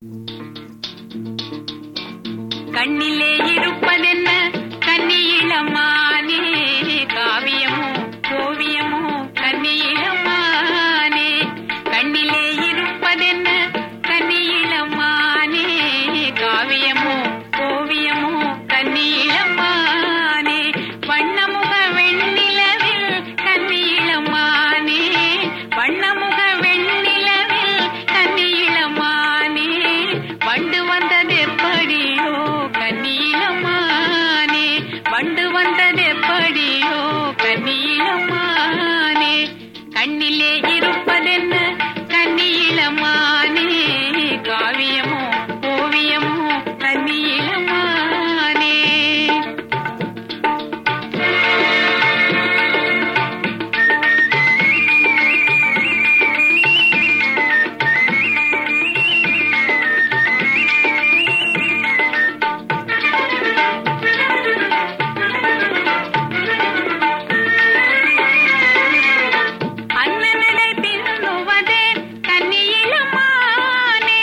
கண்ணிலே இருப்பதென்ன கன்னியிளமானே, காவியமோ ஓவியமோ கன்னியிளமானே. கண்ணிலே இருப்பதென்ன கன்னியிளமானே, காவியமோ ஓவியமோ கன்னியிளமானே. வண்ணமுக வெண்ணிலவில் கன்னியிளமானே, வண்ணமுக வெண்ணிலவில் கன்னியிளமானே. வண்டு வந்தது எப்படியோ கன்னியிளமானே, வண்டு வந்தது எப்படியோ கன்னியிளமானே. கண்ணிலே இருப்பதென்ன கன்னியிளமானே, காவியமோ ஓவியமோ கன்னியிளமானே. அண்ணனடை பின்னுவதே கன்னியிளமானே,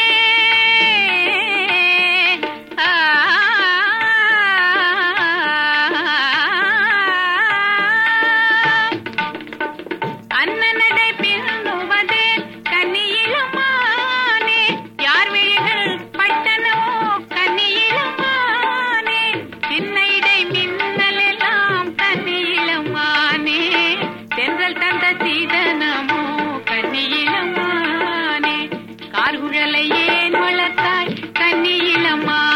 அண்ணனடை பின்னுவதே கன்னியிளமானே. யார் விழிகள் பட்டனமோ கன்னியிளமானே, சின்ன இடை மின்னலெல்லாம் கன்னியிளமானே. தென்றல் தந்த சீதனமோ கன்னியிளமானே. கார்குழலை ஏன் வளர்த்தாய் கன்னியிளமானே,